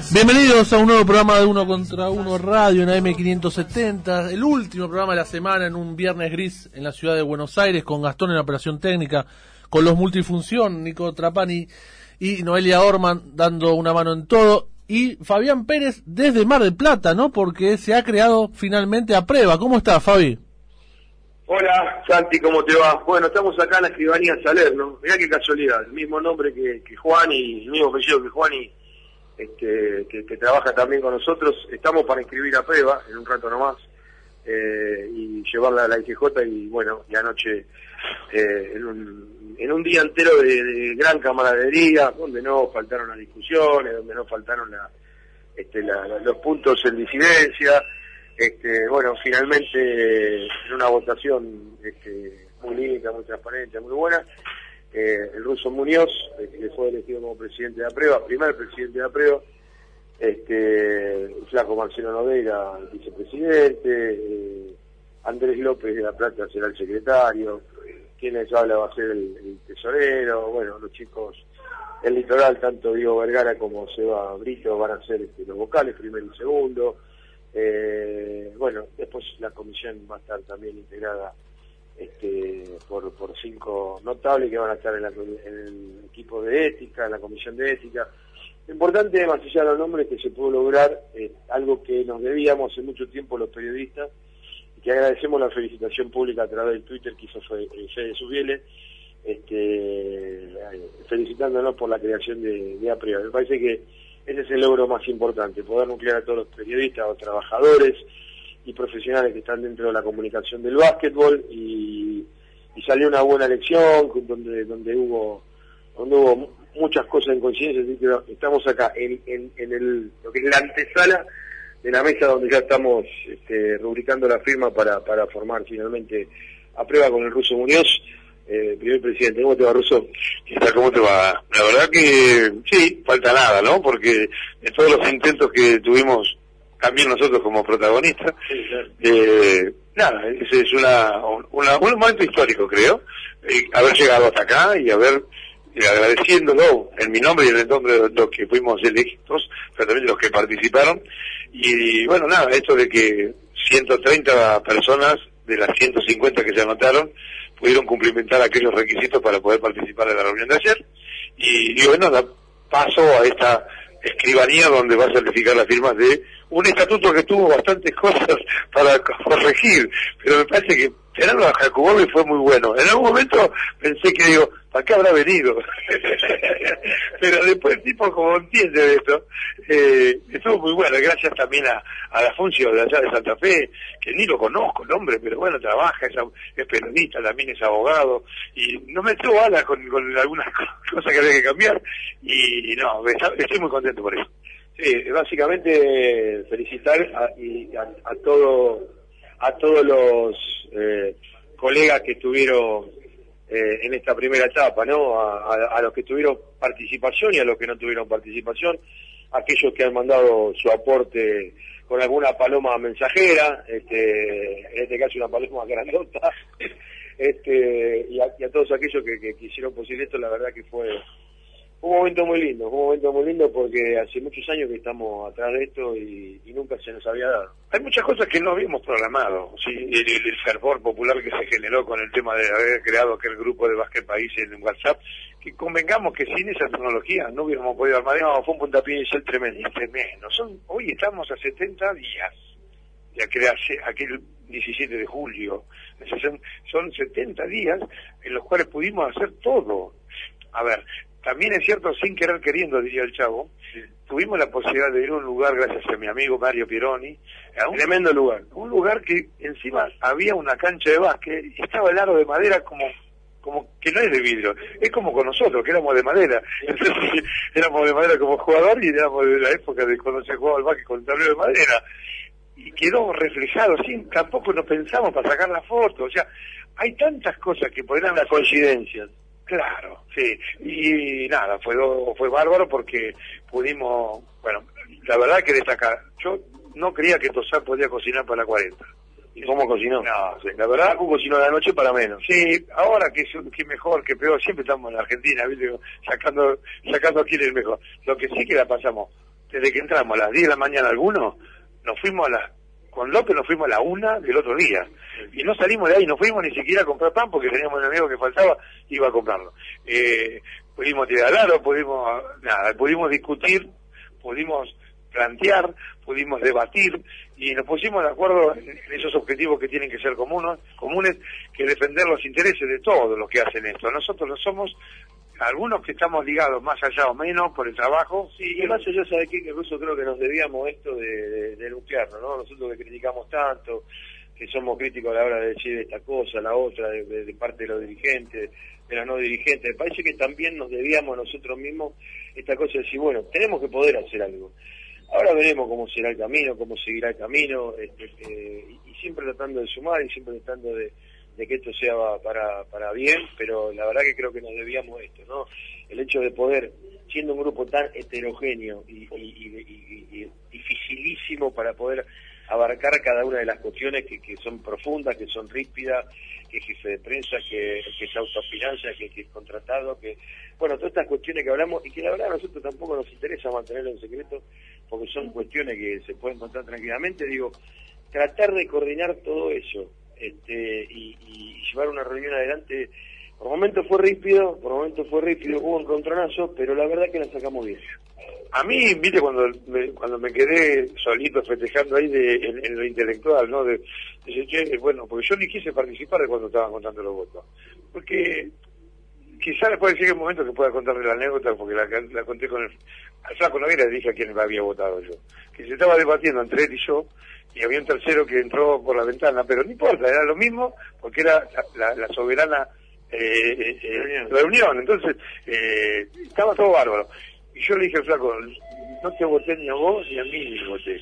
Bienvenidos a un nuevo programa de Uno contra Uno Radio en AM570, el último programa de la semana en un viernes gris en la ciudad de Buenos Aires, con Gastón en la operación técnica, con los multifunción, Nico Trapani y Noelia Orman dando una mano en todo, y Fabián Pérez desde Mar del Plata, ¿no? Porque se ha creado finalmente Aprueba. ¿Cómo estás, Fabi? Hola, Santi, ¿cómo te va? Bueno, estamos acá en la escribanía Salerno. Mirá qué casualidad, el mismo nombre que Juan y el mismo apellido que Juan y que trabaja también con nosotros. Estamos para inscribir Aprueba en un rato nomás y llevarla a la IGJ, y bueno, y anoche en un día entero de gran camaradería, donde no faltaron las discusiones, donde no faltaron los puntos en disidencia. Bueno, finalmente en una votación muy linda, muy transparente, muy buena, el ruso Muñoz, que fue elegido como presidente de Aprueba, primer presidente de Aprueba, el flaco Marcelo Nogueira, el vicepresidente, Andrés López de La Plata será el secretario, quien les habla va a ser el tesorero, bueno, los chicos del litoral, tanto Diego Vergara como Seba Brito van a ser los vocales, primero y segundo. Bueno, después la comisión va a estar también integrada por 5 notables que van a estar en el equipo de ética, en la comisión de ética. Lo importante, más allá de los nombres, es que se pudo lograr algo que nos debíamos hace mucho tiempo los periodistas, y que agradecemos la felicitación pública a través del Twitter que hizo Fede Subiele, felicitándonos por la creación de Aprueba. Me parece que ese es el logro más importante, poder nuclear a todos los periodistas o trabajadores y profesionales que están dentro de la comunicación del básquetbol, y salió una buena elección donde hubo muchas cosas en coincidencia. Así que estamos acá en lo que es la antesala de la mesa, donde ya estamos rubricando la firma para formar finalmente Aprueba con el ruso Muñoz, primer presidente. ¿Cómo te va, Ruso? ¿Qué tal? ¿Cómo te va? La verdad que sí, falta nada, ¿no? Porque de todos los intentos que tuvimos también nosotros como protagonistas, Sí, claro. nada, ese es un momento histórico, creo, haber llegado hasta acá y haber, agradeciéndolo en mi nombre y en el nombre de los que fuimos elegidos, pero también de los que participaron, y bueno, nada, esto de que 130 personas de las 150 que se anotaron pudieron cumplimentar aquellos requisitos para poder participar de la reunión de ayer, y bueno, da paso a esta escribanía donde va a certificar las firmas de un estatuto que tuvo bastantes cosas para corregir, pero me parece que tenerlo a Jacobo fue muy bueno. En algún momento pensé que digo, ¿para qué habrá venido? Pero después el tipo, como entiende de esto, estuvo muy bueno. Gracias también a la función de allá de Santa Fe, que ni lo conozco el hombre, pero bueno, trabaja, es periodista, también es abogado, y no me echó balas con algunas cosas que había que cambiar, y no, estoy muy contento por eso. Sí, básicamente felicitar a todos los colegas que estuvieron en esta primera etapa, ¿no? A los que tuvieron participación y a los que no tuvieron participación, aquellos que han mandado su aporte con alguna paloma mensajera, en este caso una paloma grandota, y a todos aquellos que hicieron posible esto. La verdad que fue un momento muy lindo, porque hace muchos años que estamos atrás de esto y nunca se nos había dado. Hay muchas cosas que no habíamos programado, ¿sí? El fervor popular que se generó con el tema de haber creado aquel grupo de Básquet País en WhatsApp, que convengamos que sin esa tecnología no hubiéramos podido armar. No, fue un puntapié inicial tremendo. Hoy estamos a 70 días de crearse aquel 17 de julio. Son 70 días en los cuales pudimos hacer todo. A ver, también es cierto, sin querer queriendo, diría el Chavo, sí, tuvimos la posibilidad de ir a un lugar, gracias a mi amigo Mario Pieroni, a un tremendo lugar. Un lugar que encima había una cancha de básquet y estaba el aro de madera como que no es de vidrio, es como con nosotros, que éramos de madera. Entonces éramos de madera como jugador y éramos de la época de cuando se jugaba el básquet con el tablero de madera. Y quedó reflejado, sin tampoco nos pensamos para sacar la foto. O sea, hay tantas cosas que podrían las coincidencias. Claro, sí, y nada, fue bárbaro porque pudimos, bueno, la verdad que destacar, yo no creía que Tosar podía cocinar para 40. ¿Y cómo cocinó? No, sí, la verdad, cocinó la noche para menos. Sí, ahora que mejor, que peor, siempre estamos en la Argentina, ¿viste? Sacando quién es el mejor. Lo que sí que la pasamos desde que entramos a las 10 de la mañana algunos, con López nos fuimos a la 1 del otro día. Y no salimos de ahí, no fuimos ni siquiera a comprar pan porque teníamos un amigo que faltaba, iba a comprarlo. Pudimos tirar al aro, pudimos discutir, pudimos plantear, pudimos debatir y nos pusimos de acuerdo en esos objetivos que tienen que ser comunes, que defender los intereses de todos los que hacen esto. Nosotros no somos algunos que estamos ligados más allá o menos por el trabajo. Sí, y más allá, ¿sabe qué? Que incluso creo que nos debíamos esto de nuclearnos, ¿no? Nosotros que criticamos tanto, que somos críticos a la hora de decir esta cosa, la otra, de parte de los dirigentes, de los no dirigentes. Me parece que también nos debíamos nosotros mismos esta cosa de decir, bueno, tenemos que poder hacer algo. Ahora veremos cómo será el camino, cómo seguirá el camino, y siempre tratando de sumar y siempre tratando de que esto sea para bien, pero la verdad que creo que nos debíamos esto, ¿no? El hecho de poder, siendo un grupo tan heterogéneo y dificilísimo para poder abarcar cada una de las cuestiones que son profundas, que son ríspidas, que es jefe de prensa, que es autofinancia, que es contratado, bueno, todas estas cuestiones que hablamos y que la verdad a nosotros tampoco nos interesa mantenerlo en secreto porque son cuestiones que se pueden contar tranquilamente. Digo, tratar de coordinar todo eso y llevar una reunión adelante. Por momentos fue ríspido, hubo encontronazos, pero la verdad que la sacamos bien. A mí, viste, cuando me quedé solito festejando ahí en lo intelectual, ¿no? Bueno, porque yo ni quise participar de cuando estaban contando los votos. Porque quizás después llegue un momento que pueda contarle la anécdota, porque la conté con al Flaco Noguera, le dije a quién había votado yo. Que se estaba debatiendo entre él y yo, y había un tercero que entró por la ventana, pero no importa, era lo mismo, porque era la soberana reunión. Entonces, estaba todo bárbaro. Y yo le dije al Flaco, no te voté ni a vos ni a mí ni voté.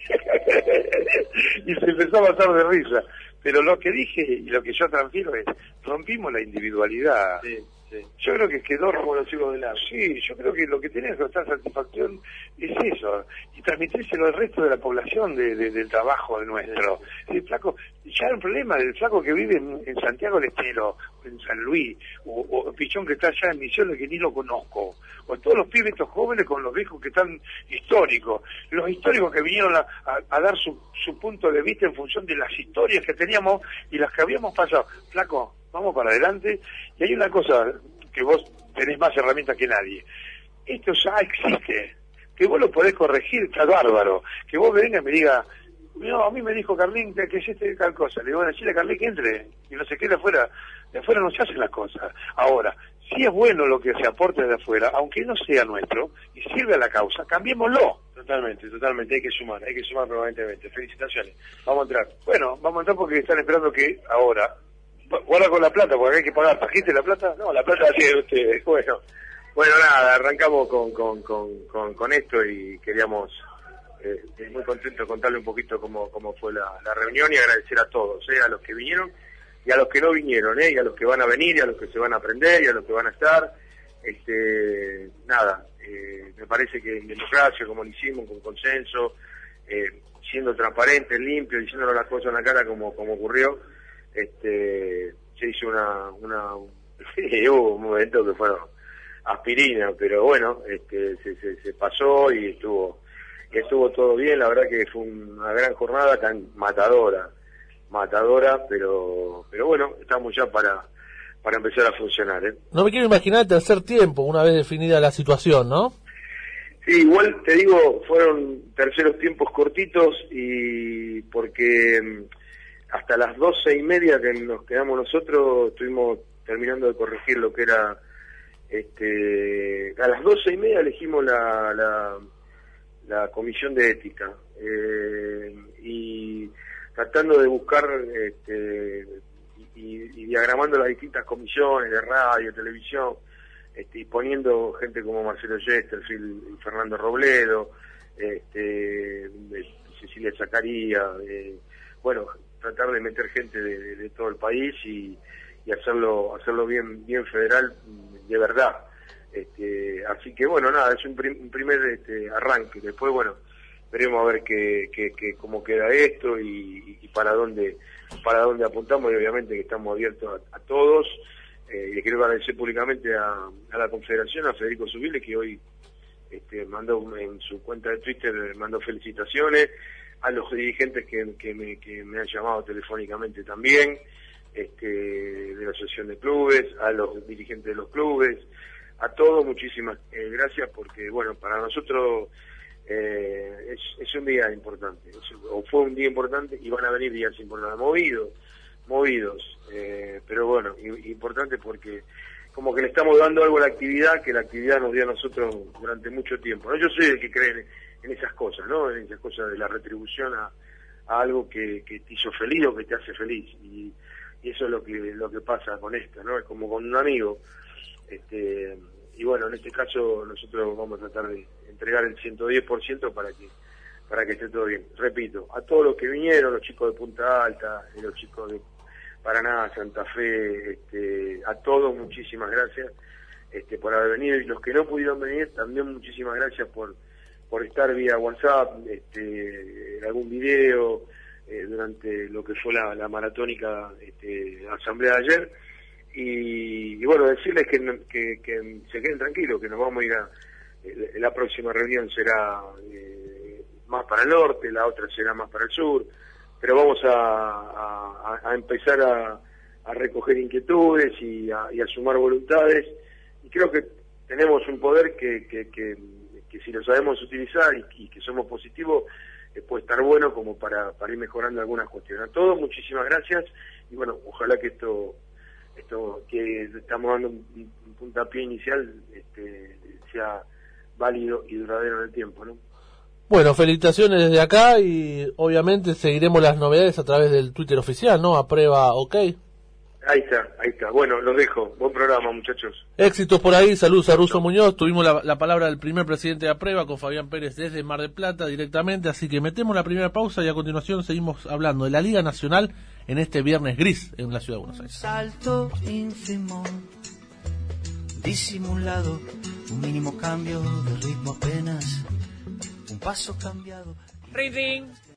Y se empezó a matar de risa. Pero lo que dije y lo que yo transfiero es, rompimos la individualidad. Sí. Yo creo que quedó como los hijos de la... Sí, yo creo que lo que tiene que costar satisfacción es eso, y transmitírselo al resto de la población del trabajo nuestro. El Flaco, ya era un problema del Flaco que vive en Santiago del Estero, o en San Luis, o Pichón que está allá en Misiones que ni lo conozco, o todos los pibes estos jóvenes con los viejos que están históricos, los históricos que vinieron a dar su punto de vista en función de las historias que teníamos y las que habíamos pasado. Flaco, vamos para adelante. Y hay una cosa que vos tenés más herramientas que nadie. Esto ya existe. Que vos lo podés corregir, está bárbaro. Que vos vengas y me digas, no, a mí me dijo Carlín que es tal cosa. Le digo, bueno, decirle a Carlín que entre y no se quede afuera. De afuera no se hacen las cosas. Ahora, si es bueno lo que se aporte de afuera, aunque no sea nuestro, y sirve a la causa, cambiémoslo. Totalmente, hay que sumar permanentemente. Felicitaciones. Vamos a entrar. Bueno, vamos a entrar porque están esperando que ahora... Guarda con la plata, porque hay que pagar. ¿Trajiste la plata? No, la plata sí de ustedes. Bueno, nada, arrancamos con esto y queríamos, muy contentos de contarle un poquito cómo fue la reunión y agradecer a todos, a los que vinieron y a los que no vinieron, y a los que van a venir y a los que se van a aprender y a los que van a estar. Me parece que en democracia, como lo hicimos, con consenso, siendo transparente, limpio, diciéndole las cosas en la cara como ocurrió, se hizo hubo un momento que fueron aspirina, pero bueno, se pasó y estuvo todo bien. La verdad que fue una gran jornada, tan matadora, pero bueno, estamos ya para empezar a funcionar, No me quiero imaginar el tercer tiempo, una vez definida la situación, ¿no? Sí, igual te digo, fueron terceros tiempos cortitos y porque hasta las 12:30 que nos quedamos nosotros, estuvimos terminando de corregir lo que era, a las 12:30 elegimos la comisión de ética, y tratando de buscar, y diagramando las distintas comisiones de radio, televisión, y poniendo gente como Marcelo Yesterfield y Fernando Robledo, Cecilia Zacarías, bueno, tratar de meter gente de todo el país y hacerlo bien federal de verdad. Así que bueno, nada, es un primer arranque. Después, bueno, veremos a ver cómo queda esto y para dónde apuntamos, y obviamente que estamos abiertos a todos. Y quiero agradecer públicamente a la Confederación, a Federico Zubile, que hoy mandó en su cuenta de Twitter, mandó felicitaciones, a los dirigentes que me han llamado telefónicamente también, de la asociación de clubes, a los dirigentes de los clubes, a todos muchísimas gracias, porque bueno, para nosotros es un día importante, o fue un día importante, y van a venir días importantes, movidos, pero bueno, importante porque como que le estamos dando algo a la actividad, que la actividad nos dio a nosotros durante mucho tiempo, ¿no? Yo soy el que cree en esas cosas, ¿no? En esas cosas de la retribución a algo que te hizo feliz o que te hace feliz, y eso es lo que pasa con esto, ¿no? Es como con un amigo, y bueno, en este caso nosotros vamos a tratar de entregar el 110% para que esté todo bien. Repito, a todos los que vinieron, los chicos de Punta Alta, los chicos de Paraná, Santa Fe, a todos muchísimas gracias por haber venido, y los que no pudieron venir también muchísimas gracias por estar vía WhatsApp, algún video durante lo que fue la maratónica asamblea de ayer, y bueno, decirles que se queden tranquilos, que nos vamos a ir la próxima reunión será más para el norte, la otra será más para el sur, pero vamos a empezar a recoger inquietudes y a sumar voluntades, y creo que tenemos un poder que si lo sabemos utilizar y que somos positivos, puede estar bueno como para ir mejorando algunas cuestiones. A todos muchísimas gracias, y bueno, ojalá que esto que estamos dando un puntapié inicial sea válido y duradero en el tiempo, ¿no? Bueno, felicitaciones desde acá, y obviamente seguiremos las novedades a través del Twitter oficial, ¿no? Aprueba OK. Ahí está. Bueno, los dejo. Buen programa, muchachos. Éxitos por ahí. Saludos a Russo Muñoz. Tuvimos la palabra del primer presidente de Aprueba con Fabián Pérez desde Mar del Plata directamente. Así que metemos la primera pausa y a continuación seguimos hablando de la Liga Nacional en este viernes gris en la ciudad de Buenos Aires. Salto ínfimo, disimulado, un mínimo cambio de ritmo apenas, un paso cambiado. Ring, ring.